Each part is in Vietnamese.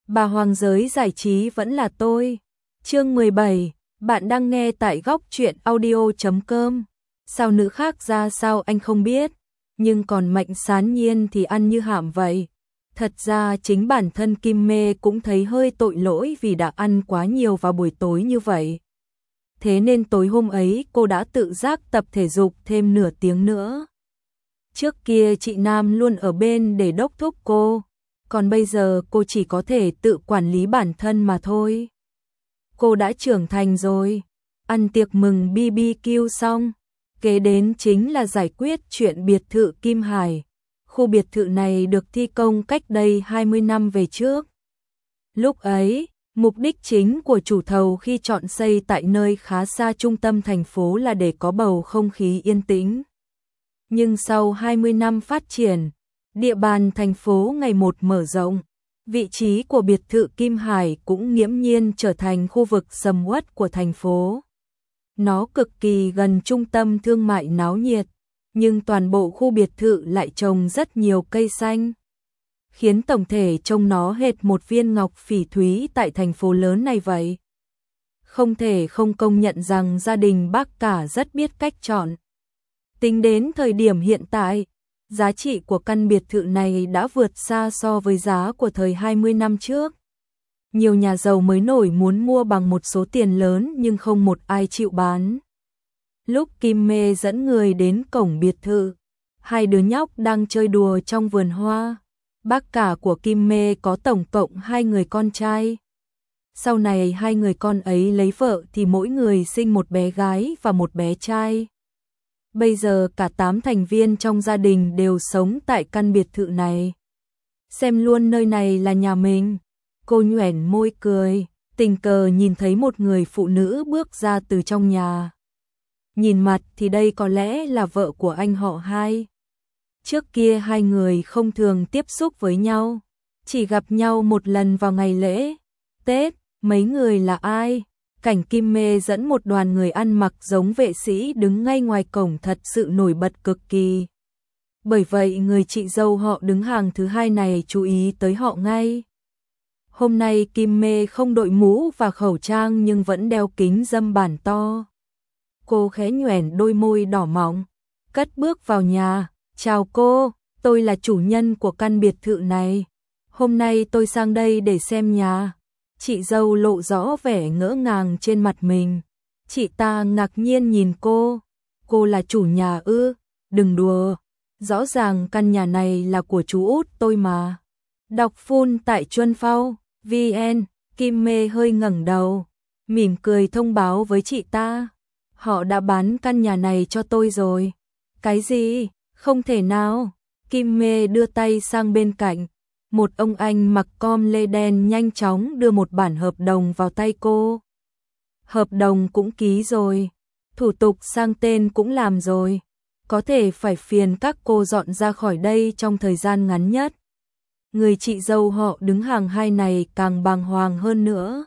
Bà Hoàng giới giải trí vẫn là tôi. Chương 17, bạn đang nghe tại góc truyện audio.com. Sao nữ khác ra sao anh không biết, nhưng còn Mạnh Sán Nhiên thì ăn như hạm vậy. Thật ra chính bản thân Kim Mê cũng thấy hơi tội lỗi vì đã ăn quá nhiều vào buổi tối như vậy. Thế nên tối hôm ấy cô đã tự giác tập thể dục thêm nửa tiếng nữa. Trước kia chị Nam luôn ở bên để đốc thúc cô, còn bây giờ cô chỉ có thể tự quản lý bản thân mà thôi. Cô đã trưởng thành rồi, ăn tiệc mừng BBQ xong, kế đến chính là giải quyết chuyện biệt thự Kim Hải. Khu biệt thự này được thi công cách đây 20 năm về trước. Lúc ấy, mục đích chính của chủ thầu khi chọn xây tại nơi khá xa trung tâm thành phố là để có bầu không khí yên tĩnh. Nhưng sau 20 năm phát triển, địa bàn thành phố ngày một mở rộng, vị trí của biệt thự Kim Hải cũng nghiễm nhiên trở thành khu vực sầm uất của thành phố. Nó cực kỳ gần trung tâm thương mại náo nhiệt, nhưng toàn bộ khu biệt thự lại trồng rất nhiều cây xanh, khiến tổng thể trông nó hệt một viên ngọc phỉ thúy tại thành phố lớn này vậy. Không thể không công nhận rằng gia đình bác cả rất biết cách chọn. Tính đến thời điểm hiện tại, giá trị của căn biệt thự này đã vượt xa so với giá của thời 20 năm trước. Nhiều nhà giàu mới nổi muốn mua bằng một số tiền lớn nhưng không một ai chịu bán. Lúc Kim Mê dẫn người đến cổng biệt thự, hai đứa nhóc đang chơi đùa trong vườn hoa. Bác cả của Kim Mê có tổng cộng 2 người con trai. Sau này 2 người con ấy lấy vợ thì mỗi người sinh một bé gái và một bé trai. Bây giờ cả 8 thành viên trong gia đình đều sống tại căn biệt thự này. Xem luôn nơi này là nhà mình. Cô nhoẻn môi cười, tình cờ nhìn thấy một người phụ nữ bước ra từ trong nhà. Nhìn mặt thì đây có lẽ là vợ của anh họ Hai. Trước kia hai người không thường tiếp xúc với nhau, chỉ gặp nhau một lần vào ngày lễ Tết. Mấy người là ai? Cảnh Kim Mê dẫn một đoàn người ăn mặc giống vệ sĩ đứng ngay ngoài cổng thật sự nổi bật cực kỳ. Bởi vậy người chị dâu họ đứng hàng thứ hai này chú ý tới họ ngay. Hôm nay Kim Mê không đội mũ và khẩu trang nhưng vẫn đeo kính râm bản to. Cô khẽ nhoẻn đôi môi đỏ mọng, cất bước vào nhà. Chào cô, tôi là chủ nhân của căn biệt thự này. Hôm nay tôi sang đây để xem nhà. Chị dâu lộ rõ vẻ ngỡ ngàng trên mặt mình. Chị ta ngạc nhiên nhìn cô. Cô là chủ nhà ư? Đừng đùa. Rõ ràng căn nhà này là của chú út tôi mà. Đọc full tại Chuân Phao VN. Kim Mê hơi ngẩng đầu, mỉm cười thông báo với chị ta. Họ đã bán căn nhà này cho tôi rồi. Cái gì? Không thể nào. Kim Mê đưa tay sang bên cạnh. Một ông anh mặc com lê đen nhanh chóng đưa một bản hợp đồng vào tay cô. Hợp đồng cũng ký rồi, thủ tục sang tên cũng làm rồi. Có thể phải phiền các cô dọn ra khỏi đây trong thời gian ngắn nhất. Người chị dâu họ đứng hàng hai này càng bàng hoàng hơn nữa.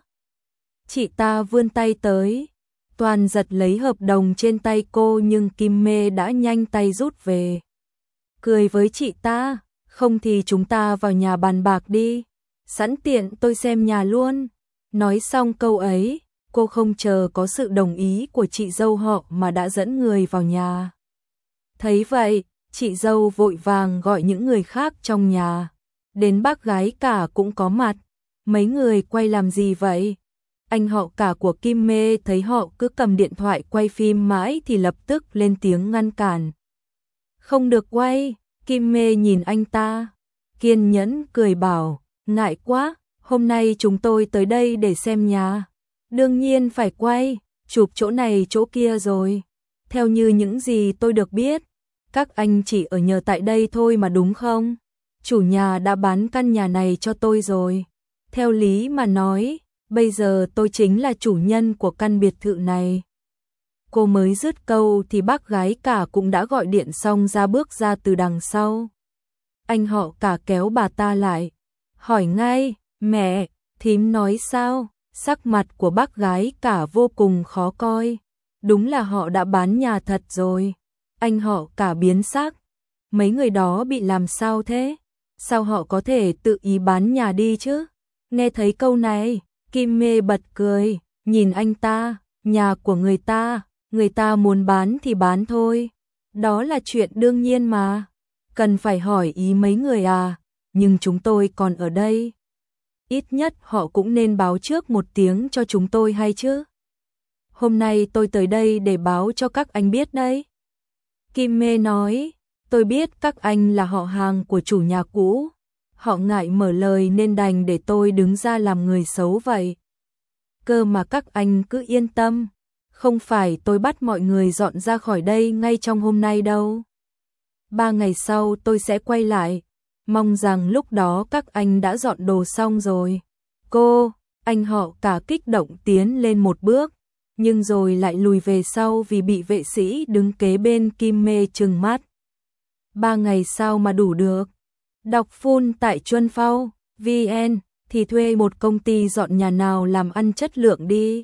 Chị ta vươn tay tới, toàn giật lấy hợp đồng trên tay cô nhưng Kim Mê đã nhanh tay rút về. Cười với chị ta, không thì chúng ta vào nhà bàn bạc đi, sẵn tiện tôi xem nhà luôn. Nói xong câu ấy, cô không chờ có sự đồng ý của chị dâu họ mà đã dẫn người vào nhà. Thấy vậy, chị dâu vội vàng gọi những người khác trong nhà. Đến bác gái cả cũng có mặt. Mấy người quay làm gì vậy? Anh họ cả của Kim Mê thấy họ cứ cầm điện thoại quay phim mãi thì lập tức lên tiếng ngăn cản. Không được quay. Kim Mê nhìn anh ta, kiên nhẫn cười bảo, ngại quá, hôm nay chúng tôi tới đây để xem nhà. Đương nhiên phải quay, chụp chỗ này chỗ kia rồi. Theo như những gì tôi được biết, các anh chỉ ở nhờ tại đây thôi mà đúng không? Chủ nhà đã bán căn nhà này cho tôi rồi. Theo lý mà nói, bây giờ tôi chính là chủ nhân của căn biệt thự này. Cô mới dứt câu thì bác gái cả cũng đã gọi điện xong bước ra từ đằng sau. Anh họ cả kéo bà ta lại, hỏi ngay, mẹ, thím nói sao? Sắc mặt của bác gái cả vô cùng khó coi. Đúng là họ đã bán nhà thật rồi. Anh họ cả biến sắc. Mấy người đó bị làm sao thế? Sao họ có thể tự ý bán nhà đi chứ? Nghe thấy câu này, Kim Mê bật cười, nhìn anh ta, nhà của người ta muốn bán thì bán thôi. Đó là chuyện đương nhiên mà. Cần phải hỏi ý mấy người à, nhưng chúng tôi còn ở đây. Ít nhất họ cũng nên báo trước một tiếng cho chúng tôi hay chứ. Hôm nay tôi tới đây để báo cho các anh biết đấy. Kim Mê nói, tôi biết các anh là họ hàng của chủ nhà cũ. Họ ngại mở lời nên đành để tôi đứng ra làm người xấu vậy. Cơ mà các anh cứ yên tâm, không phải tôi bắt mọi người dọn ra khỏi đây ngay trong hôm nay đâu. 3 ngày sau tôi sẽ quay lại, mong rằng lúc đó các anh đã dọn đồ xong rồi. Anh họ cả kích động tiến lên một bước, nhưng rồi lại lùi về sau vì bị vệ sĩ đứng kế bên Kim Mê trừng mắt. 3 ngày sao mà đủ được? Đọc full tại Chuân Phao, VN, thì thuê một công ty dọn nhà nào làm ăn chất lượng đi.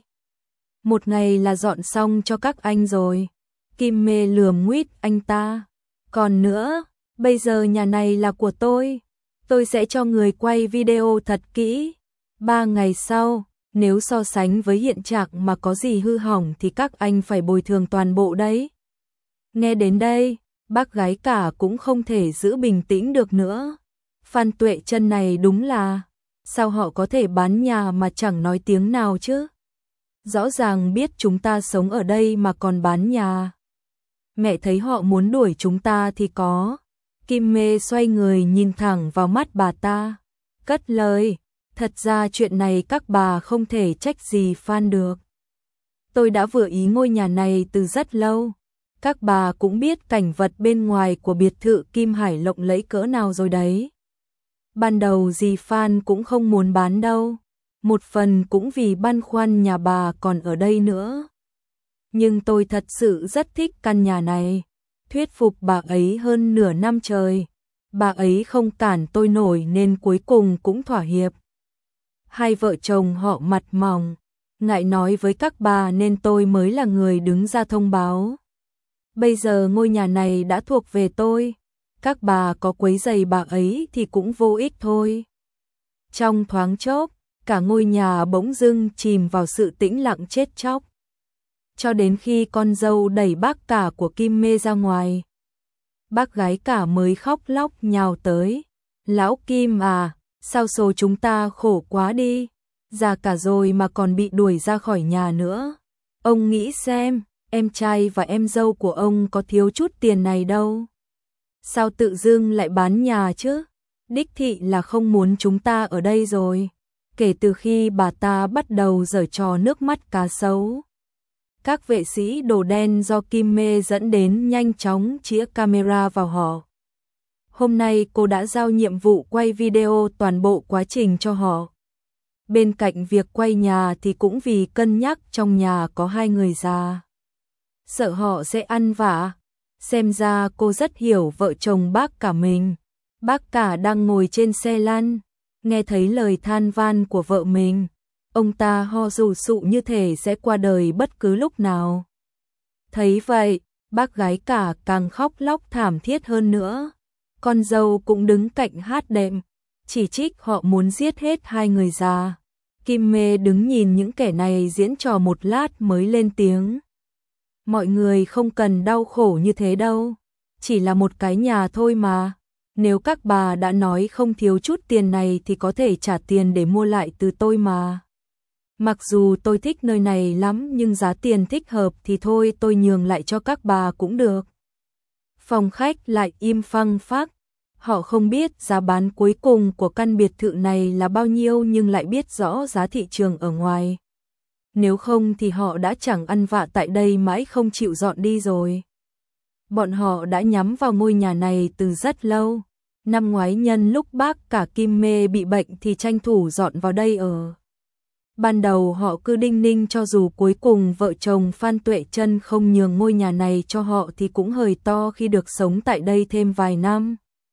1 ngày là dọn xong cho các anh rồi. Kim Mê lườm nguýt anh ta. Còn nữa, bây giờ nhà này là của tôi sẽ cho người quay video thật kỹ. 3 ngày sau, nếu so sánh với hiện trạng mà có gì hư hỏng thì các anh phải bồi thường toàn bộ đấy. Nghe đến đây, bác gái cả cũng không thể giữ bình tĩnh được nữa. Phan Tuệ Chân này đúng là, sao họ có thể bán nhà mà chẳng nói tiếng nào chứ? Rõ ràng biết chúng ta sống ở đây mà còn bán nhà. Mẹ thấy họ muốn đuổi chúng ta thì có. Kim Mê xoay người nhìn thẳng vào mắt bà ta, cất lời, thật ra chuyện này các bà không thể trách gì Phan được. Tôi đã vừa ý ngôi nhà này từ rất lâu. Các bà cũng biết cảnh vật bên ngoài của biệt thự Kim Hải lộng lẫy cỡ nào rồi đấy. Ban đầu dì Phan cũng không muốn bán đâu. Một phần cũng vì băn khoăn nhà bà còn ở đây nữa. Nhưng tôi thật sự rất thích căn nhà này. Thuyết phục bà ấy hơn nửa năm trời. Bà ấy không cản tôi nổi nên cuối cùng cũng thỏa hiệp. Hai vợ chồng họ mặt mỏng, ngại nói với các bà nên tôi mới là người đứng ra thông báo. Bây giờ ngôi nhà này đã thuộc về tôi. Các bà có quấy rầy bà ấy thì cũng vô ích thôi. Trong thoáng chốc, cả ngôi nhà bỗng dưng chìm vào sự tĩnh lặng chết chóc. Cho đến khi con dâu đẩy bác cả của Kim Mê ra ngoài. Bác gái cả mới khóc lóc nhào tới. Lão Kim à, sao số chúng ta khổ quá đi. Già cả rồi mà còn bị đuổi ra khỏi nhà nữa. Ông nghĩ xem, em trai và em dâu của ông có thiếu chút tiền này đâu. Sao tự dưng lại bán nhà chứ? Đích thị là không muốn chúng ta ở đây rồi. Kể từ khi bà ta bắt đầu giở trò nước mắt cá sấu. Các vệ sĩ đồ đen do Kim Mê dẫn đến nhanh chóng chĩa camera vào họ. Hôm nay cô đã giao nhiệm vụ quay video toàn bộ quá trình cho họ. Bên cạnh việc quay nhà thì cũng vì cân nhắc trong nhà có 2 người già. Sợ họ sẽ ăn vạ. Xem ra cô rất hiểu vợ chồng bác cả mình. Bác cả đang ngồi trên xe lăn, nghe thấy lời than van của vợ mình. Ông ta ho rù sụ như thể sẽ qua đời bất cứ lúc nào. Thấy vậy, bác gái cả càng khóc lóc thảm thiết hơn nữa. Con dâu cũng đứng cạnh hát đệm, chỉ trích họ muốn giết hết 2 người già. Kim Mê đứng nhìn những kẻ này diễn trò một lát mới lên tiếng. Mọi người không cần đau khổ như thế đâu, chỉ là một cái nhà thôi mà. Nếu các bà đã nói không thiếu chút tiền này thì có thể trả tiền để mua lại từ tôi mà. Mặc dù tôi thích nơi này lắm nhưng giá tiền thích hợp thì thôi tôi nhường lại cho các bà cũng được. Phòng khách lại im phăng phắc. Họ không biết giá bán cuối cùng của căn biệt thự này là bao nhiêu nhưng lại biết rõ giá thị trường ở ngoài. Nếu không thì họ đã chẳng ăn vạ tại đây mãi không chịu dọn đi rồi. Bọn họ đã nhắm vào ngôi nhà này từ rất lâu. Năm ngoái nhân lúc bác cả Kim Mê bị bệnh thì tranh thủ dọn vào đây ở. Ban đầu họ cứ đinh ninh cho dù cuối cùng vợ chồng Phan Tuệ Chân không nhường ngôi nhà này cho họ thì cũng hời to khi được sống tại đây thêm vài năm.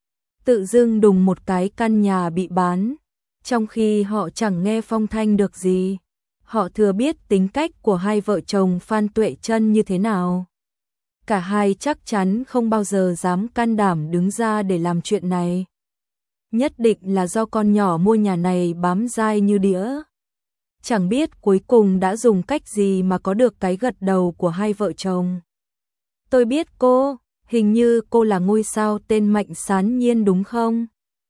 Tự dưng đùng một cái căn nhà bị bán, trong khi họ chẳng nghe phong thanh được gì. Họ thừa biết tính cách của hai vợ chồng Phan Tuệ Chân như thế nào. Cả hai chắc chắn không bao giờ dám can đảm đứng ra để làm chuyện này. nhất định là do con nhỏ mua nhà này bám dai như đĩa. Chẳng biết cuối cùng đã dùng cách gì mà có được cái gật đầu của hai vợ chồng. Tôi biết cô, hình như cô là ngôi sao tên Mạnh Sán Nhiên đúng không?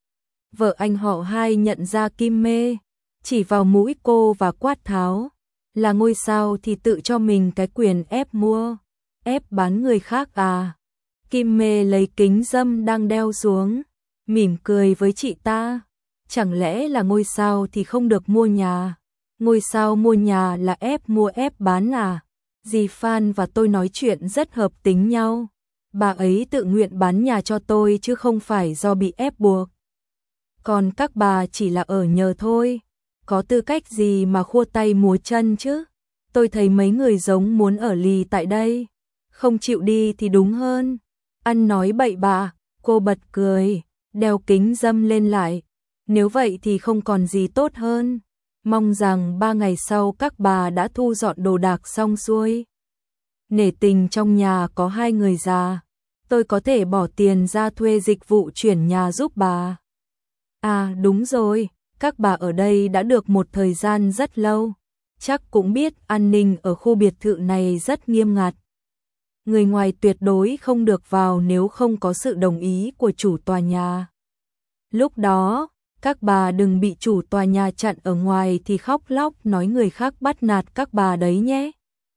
Vợ anh họ Hai nhận ra Kim Mê, chỉ vào mũi cô và quát tháo. Là ngôi sao thì tự cho mình cái quyền ép mua, ép bán người khác à? Kim Mê lấy kính râm đang đeo xuống, mỉm cười với chị ta. Chẳng lẽ là ngôi sao thì không được mua nhà? Ngôi sao mua nhà là ép mua ép bán à? Dì Phan và tôi nói chuyện rất hợp tính nhau. Bà ấy tự nguyện bán nhà cho tôi chứ không phải do bị ép buộc. Còn các bà chỉ là ở nhờ thôi. Có tư cách gì mà khua tay múa chân chứ? Tôi thấy mấy người giống muốn ở lì tại đây. Không chịu đi thì đúng hơn. Ăn nói bậy bạ, cô bật cười, đeo kính râm lên lại. Nếu vậy thì không còn gì tốt hơn. Mong rằng 3 ngày sau các bà đã thu dọn đồ đạc xong xuôi. Nể tình trong nhà có 2 người già, tôi có thể bỏ tiền ra thuê dịch vụ chuyển nhà giúp bà. À đúng rồi, các bà ở đây đã được một thời gian rất lâu, chắc cũng biết an ninh ở khu biệt thự này rất nghiêm ngặt. Người ngoài tuyệt đối không được vào nếu không có sự đồng ý của chủ tòa nhà. Lúc đó, các bà đừng bị chủ tòa nhà chặn ở ngoài thì khóc lóc nói người khác bắt nạt các bà đấy nhé.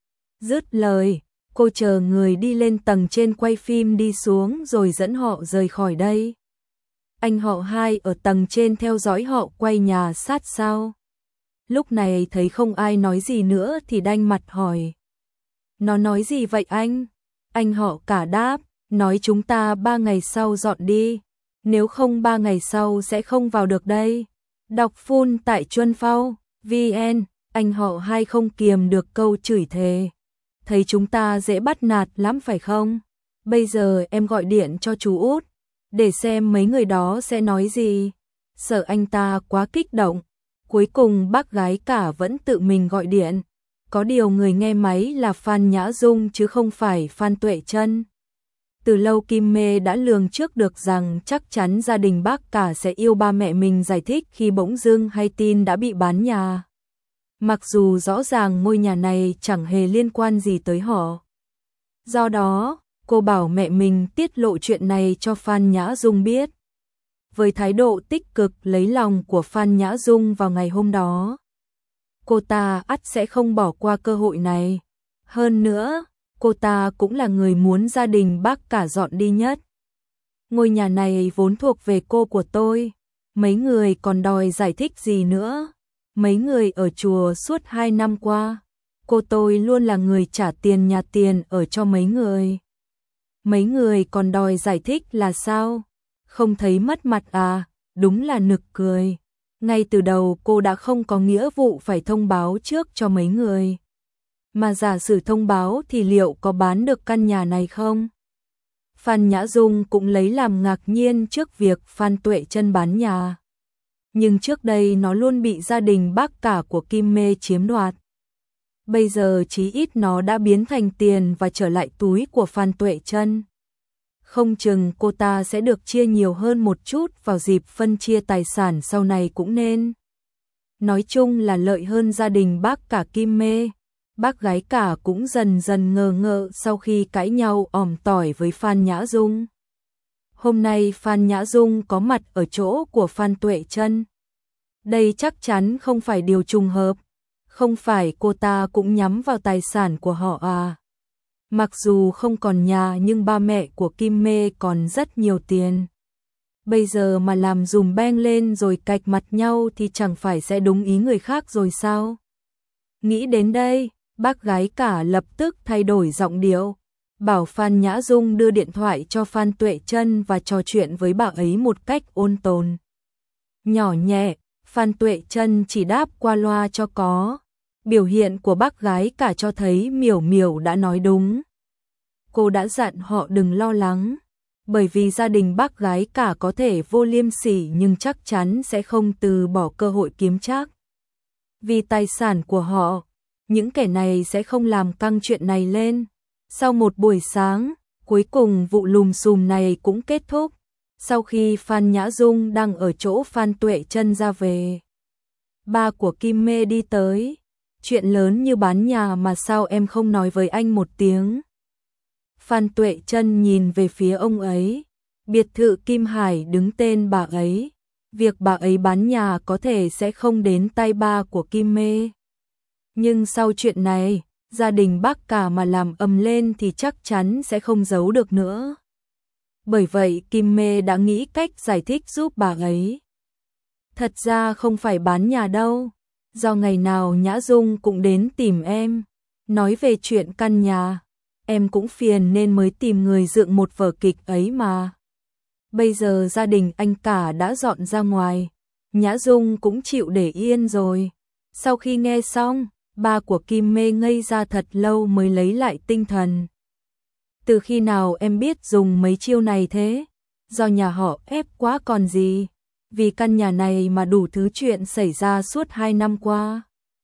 Dứt lời, cô chờ người đi lên tầng trên quay phim đi xuống rồi dẫn họ rời khỏi đây. Anh họ Hai ở tầng trên theo dõi họ quay nhà sát sao. Lúc này thấy không ai nói gì nữa thì đanh mặt hỏi. Nó nói gì vậy anh? Anh họ Cả đáp, nói chúng ta 3 ngày sau dọn đi. Nếu không 3 ngày sau sẽ không vào được đây. Đọc full tại Chuân Phao, VN, anh họ Hai không kiềm được câu chửi thề. Thấy chúng ta dễ bắt nạt lắm phải không? Bây giờ em gọi điện cho chú Út, để xem mấy người đó sẽ nói gì. Sợ anh ta quá kích động. Cuối cùng bác gái Cả vẫn tự mình gọi điện. Có điều người nghe máy là Phan Nhã Dung chứ không phải Phan Tuệ Trân. Từ lâu Kim Mê đã lường trước được rằng chắc chắn gia đình bác Cả sẽ yêu ba mẹ mình giải thích khi bỗng dưng hay tin đã bị bán nhà. Mặc dù rõ ràng ngôi nhà này chẳng hề liên quan gì tới họ. Do đó, cô bảo mẹ mình tiết lộ chuyện này cho Phan Nhã Dung biết. Với thái độ tích cực lấy lòng của Phan Nhã Dung vào ngày hôm đó, cô ta ắt sẽ không bỏ qua cơ hội này. Hơn nữa, cô ta cũng là người muốn gia đình bác Cả dọn đi nhất. Ngôi nhà này vốn thuộc về cô của tôi. Mấy người còn đòi giải thích gì nữa? Mấy người ở chùa suốt 2 năm qua, cô tôi luôn là người trả tiền nhà tiền ở cho mấy người. Mấy người còn đòi giải thích là sao? Không thấy mất mặt à? Đúng là nực cười. Ngay từ đầu cô đã không có nghĩa vụ phải thông báo trước cho mấy người. Mà giả sử thông báo thì liệu có bán được căn nhà này không? Phan Nhã Dung cũng lấy làm ngạc nhiên trước việc Phan Tuệ Trân bán nhà. Nhưng trước đây nó luôn bị gia đình bác Cả của Kim Mê chiếm đoạt. Bây giờ chí ít nó đã biến thành tiền và trở lại túi của Phan Tuệ Trân. Không chừng cô ta sẽ được chia nhiều hơn một chút vào dịp phân chia tài sản sau này cũng nên. Nói chung là lợi hơn gia đình bác Cả Kim Mê. Bác gái Cả cũng dần dần ngờ ngợ sau khi cãi nhau òm tỏi với Phan Nhã Dung. Hôm nay Phan Nhã Dung có mặt ở chỗ của Phan Tuệ Trân. Đây chắc chắn không phải điều trùng hợp. Không phải cô ta cũng nhắm vào tài sản của họ à? Mặc dù không còn nhà nhưng ba mẹ của Kim Mê còn rất nhiều tiền. Bây giờ mà làm dùm beng lên rồi cạch mặt nhau thì chẳng phải sẽ đúng ý người khác rồi sao? Nghĩ đến đây, bác gái Cả lập tức thay đổi giọng điệu, bảo Phan Nhã Dung đưa điện thoại cho Phan Tuệ Trân và trò chuyện với bà ấy một cách ôn tồn. Nhỏ nhẹ, Phan Tuệ Trân chỉ đáp qua loa cho có. Biểu hiện của bác gái Cả cho thấy Miểu Miểu đã nói đúng. Cô đã dặn họ đừng lo lắng, bởi vì gia đình bác gái Cả có thể vô liêm sỉ nhưng chắc chắn sẽ không từ bỏ cơ hội kiếm trác. Vì tài sản của họ, những kẻ này sẽ không làm căng chuyện này lên. Sau một buổi sáng, cuối cùng vụ lùm xùm này cũng kết thúc. Sau khi Phan Nhã Dung đang ở chỗ Phan Tuệ Trân ra về, ba của Kim Mê đi tới. Chuyện lớn như bán nhà mà sao em không nói với anh một tiếng? Phan Tuệ Trân nhìn về phía ông ấy. Biệt thự Kim Hải đứng tên bà ấy. Việc bà ấy bán nhà có thể sẽ không đến tay ba của Kim Mê. Nhưng sau chuyện này, gia đình bác cả mà làm ầm lên thì chắc chắn sẽ không giấu được nữa. Bởi vậy Kim Mê đã nghĩ cách giải thích giúp bà ấy. Thật ra không phải bán nhà đâu. Do ngày nào Nhã Dung cũng đến tìm em, nói về chuyện căn nhà. Em cũng phiền nên mới tìm người dựng một vở kịch ấy mà. Bây giờ gia đình anh cả đã dọn ra ngoài, Nhã Dung cũng chịu để yên rồi. Sau khi nghe xong, ba của Kim Mê ngây ra thật lâu mới lấy lại tinh thần. Từ khi nào em biết dùng mấy chiêu này thế? Do nhà họ ép quá còn gì. Vì căn nhà này mà đủ thứ chuyện xảy ra suốt 2 năm qua.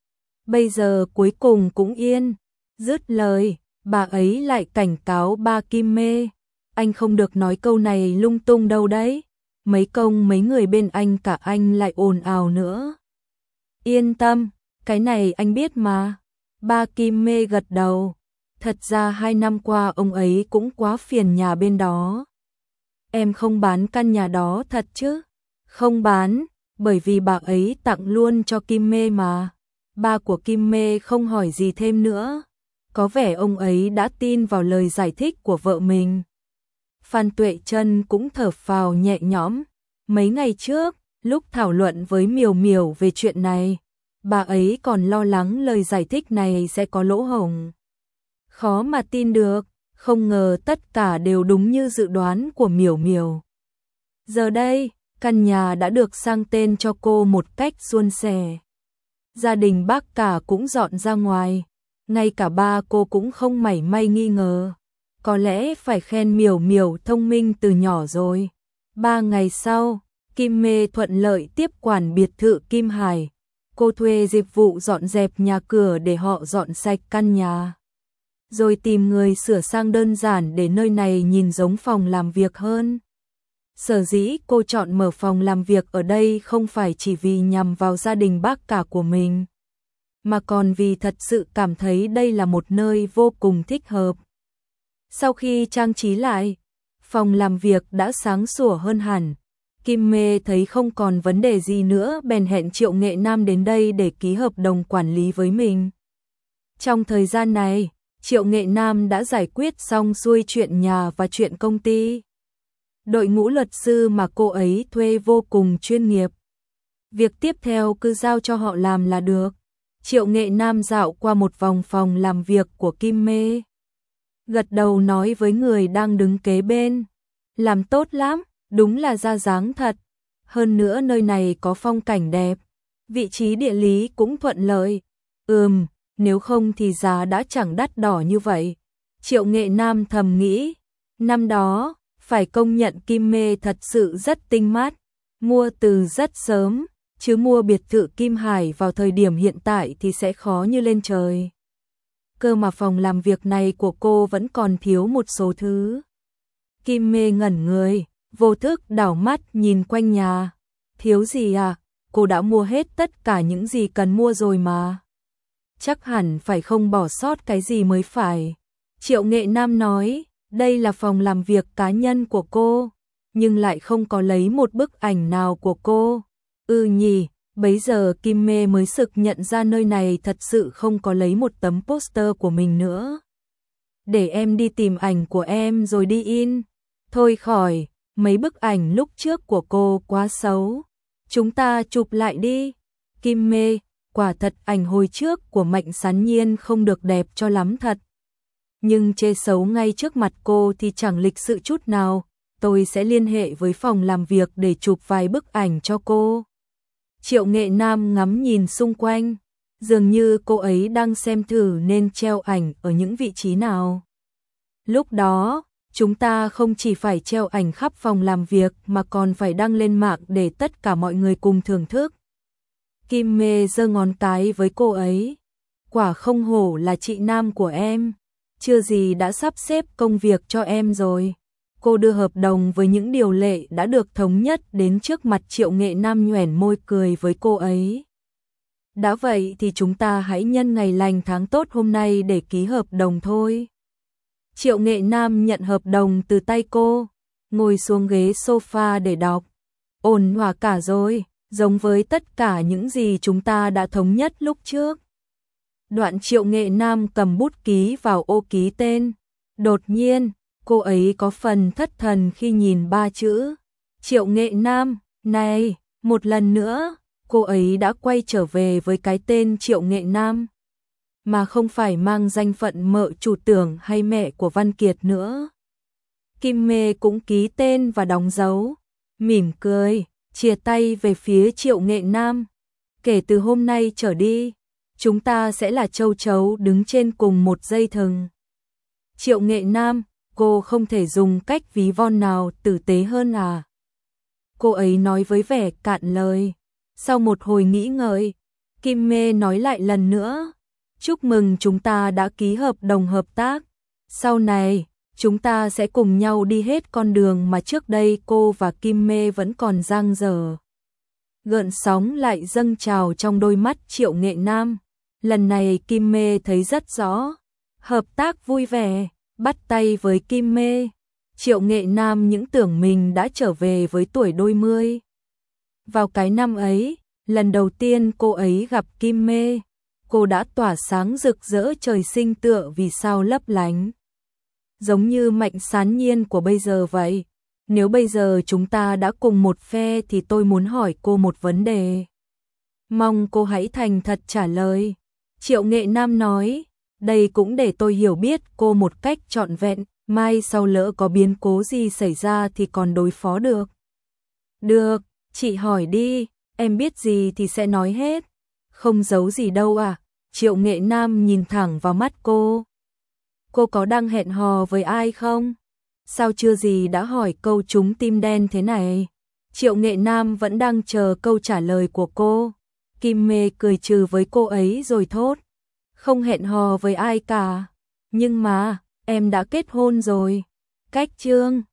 Bây giờ cuối cùng cũng yên. Dứt lời, bà ấy lại cảnh cáo ba Kim Mê. Anh không được nói câu này lung tung đâu đấy. Mấy người bên anh cả anh lại ồn ào nữa. Yên tâm, cái này anh biết mà. Ba Kim Mê gật đầu. Thật ra 2 năm qua ông ấy cũng quá phiền nhà bên đó. Em không bán căn nhà đó thật chứ? Không bán, bởi vì bà ấy tặng luôn cho Kim Mê mà. Ba của Kim Mê không hỏi gì thêm nữa. Có vẻ ông ấy đã tin vào lời giải thích của vợ mình. Phan Tuệ Trân cũng thở phào nhẹ nhõm. Mấy ngày trước, lúc thảo luận với Miểu Miểu về chuyện này, bà ấy còn lo lắng lời giải thích này sẽ có lỗ hổng. Khó mà tin được, không ngờ tất cả đều đúng như dự đoán của Miểu Miểu. Giờ đây, căn nhà đã được sang tên cho cô một cách suôn sẻ. Gia đình bác cả cũng dọn ra ngoài, ngay cả ba cô cũng không mảy may nghi ngờ. Có lẽ phải khen Miểu Miểu thông minh từ nhỏ rồi. 3 ngày sau, Kim Mê thuận lợi tiếp quản biệt thự Kim Hải. Cô thuê dịch vụ dọn dẹp nhà cửa để họ dọn sạch căn nhà. Rồi tìm người sửa sang đơn giản để nơi này nhìn giống phòng làm việc hơn. Sở dĩ cô chọn mở phòng làm việc ở đây không phải chỉ vì nhằm vào gia đình bác cả của mình, mà còn vì thật sự cảm thấy đây là một nơi vô cùng thích hợp. Sau khi trang trí lại, phòng làm việc đã sáng sủa hơn hẳn. Kim Mê thấy không còn vấn đề gì nữa bèn hẹn Triệu Nghệ Nam đến đây để ký hợp đồng quản lý với mình. Trong thời gian này, Triệu Nghệ Nam đã giải quyết xong xuôi chuyện nhà và chuyện công ty. Đội ngũ luật sư mà cô ấy thuê vô cùng chuyên nghiệp. Việc tiếp theo cứ giao cho họ làm là được. Triệu Nghệ Nam dạo qua một vòng phòng làm việc của Kim Mê. Gật đầu nói với người đang đứng kế bên. Làm tốt lắm, đúng là ra dáng thật. Hơn nữa nơi này có phong cảnh đẹp. Vị trí địa lý cũng thuận lợi. Nếu không thì giá đã chẳng đắt đỏ như vậy. Triệu Nghệ Nam thầm nghĩ. Năm đó, phải công nhận Kim Mê thật sự rất tinh mắt. Mua từ rất sớm, chứ mua biệt thự Kim Hải vào thời điểm hiện tại thì sẽ khó như lên trời. Cơ mà phòng làm việc này của cô vẫn còn thiếu một số thứ. Kim Mê ngẩn người, vô thức đảo mắt nhìn quanh nhà. Thiếu gì à? Cô đã mua hết tất cả những gì cần mua rồi mà. Chắc hẳn phải không bỏ sót cái gì mới phải. Triệu Nghệ Nam nói, đây là phòng làm việc cá nhân của cô, nhưng lại không có lấy một bức ảnh nào của cô. Nhỉ, bấy giờ Kim Mê mới sực nhận ra nơi này thật sự không có lấy một tấm poster của mình nữa. Để em đi tìm ảnh của em rồi đi in. Thôi khỏi, mấy bức ảnh lúc trước của cô quá xấu. Chúng ta chụp lại đi. Kim Mê, quả thật ảnh hồi trước của Mạnh Sán Nhiên không được đẹp cho lắm thật. Nhưng chê xấu ngay trước mặt cô thì chẳng lịch sự chút nào. Tôi sẽ liên hệ với phòng làm việc để chụp vài bức ảnh cho cô. Triệu Nghệ Nam ngắm nhìn xung quanh. Dường như cô ấy đang xem thử nên treo ảnh ở những vị trí nào. Lúc đó, chúng ta không chỉ phải treo ảnh khắp phòng làm việc mà còn phải đăng lên mạng để tất cả mọi người cùng thưởng thức. Kim Mê giơ ngón cái với cô ấy. Quả không hổ là chị Nam của em. Chưa gì đã sắp xếp công việc cho em rồi. Cô đưa hợp đồng với những điều lệ đã được thống nhất đến trước mặt Triệu Nghệ Nam, nhoẻn môi cười với cô ấy. Đã vậy thì chúng ta hãy nhân ngày lành tháng tốt hôm nay để ký hợp đồng thôi. Triệu Nghệ Nam nhận hợp đồng từ tay cô, ngồi xuống ghế sofa để đọc. Ổn thỏa cả rồi, giống với tất cả những gì chúng ta đã thống nhất lúc trước. Đoạn Triệu Nghệ Nam cầm bút ký vào ô ký tên. Đột nhiên, cô ấy có phần thất thần khi nhìn ba chữ Triệu Nghệ Nam. Này, một lần nữa, cô ấy đã quay trở về với cái tên Triệu Nghệ Nam, mà không phải mang danh phận mợ chủ tưởng hay mẹ của Văn Kiệt nữa. Kim Mê cũng ký tên và đóng dấu, mỉm cười, chìa tay về phía Triệu Nghệ Nam. Kể từ hôm nay trở đi, chúng ta sẽ là châu chấu đứng trên cùng một dây thừng. Triệu Nghệ Nam, cô không thể dùng cách ví von nào tử tế hơn à? Cô ấy nói với vẻ cạn lời. Sau một hồi nghĩ ngợi, Kim Mê nói lại lần nữa. Chúc mừng chúng ta đã ký hợp đồng hợp tác. Sau này, chúng ta sẽ cùng nhau đi hết con đường mà trước đây cô và Kim Mê vẫn còn dang dở. Gợn sóng lại dâng trào trong đôi mắt Triệu Nghệ Nam. Lần này Kim Mê thấy rất rõ. Hợp tác vui vẻ, bắt tay với Kim Mê. Triệu Nghệ Nam những tưởng mình đã trở về với tuổi đôi mươi. Vào cái năm ấy, lần đầu tiên cô ấy gặp Kim Mê, cô đã tỏa sáng rực rỡ trời sinh tựa vì sao lấp lánh. Giống như Mạnh Sán Nhiên của bây giờ vậy. Nếu bây giờ chúng ta đã cùng một phe thì tôi muốn hỏi cô một vấn đề. Mong cô hãy thành thật trả lời. Triệu Nghệ Nam nói, đây cũng để tôi hiểu biết cô một cách trọn vẹn, mai sau lỡ có biến cố gì xảy ra thì còn đối phó được. Được, chị hỏi đi, em biết gì thì sẽ nói hết. Không giấu gì đâu à? Triệu Nghệ Nam nhìn thẳng vào mắt cô. Cô có đang hẹn hò với ai không? Sao chưa gì đã hỏi câu trúng tim đen thế này? Triệu Nghệ Nam vẫn đang chờ câu trả lời của cô. Kim Mê cười trừ với cô ấy rồi thốt. Không hẹn hò với ai cả. Nhưng mà, em đã kết hôn rồi. Cách chương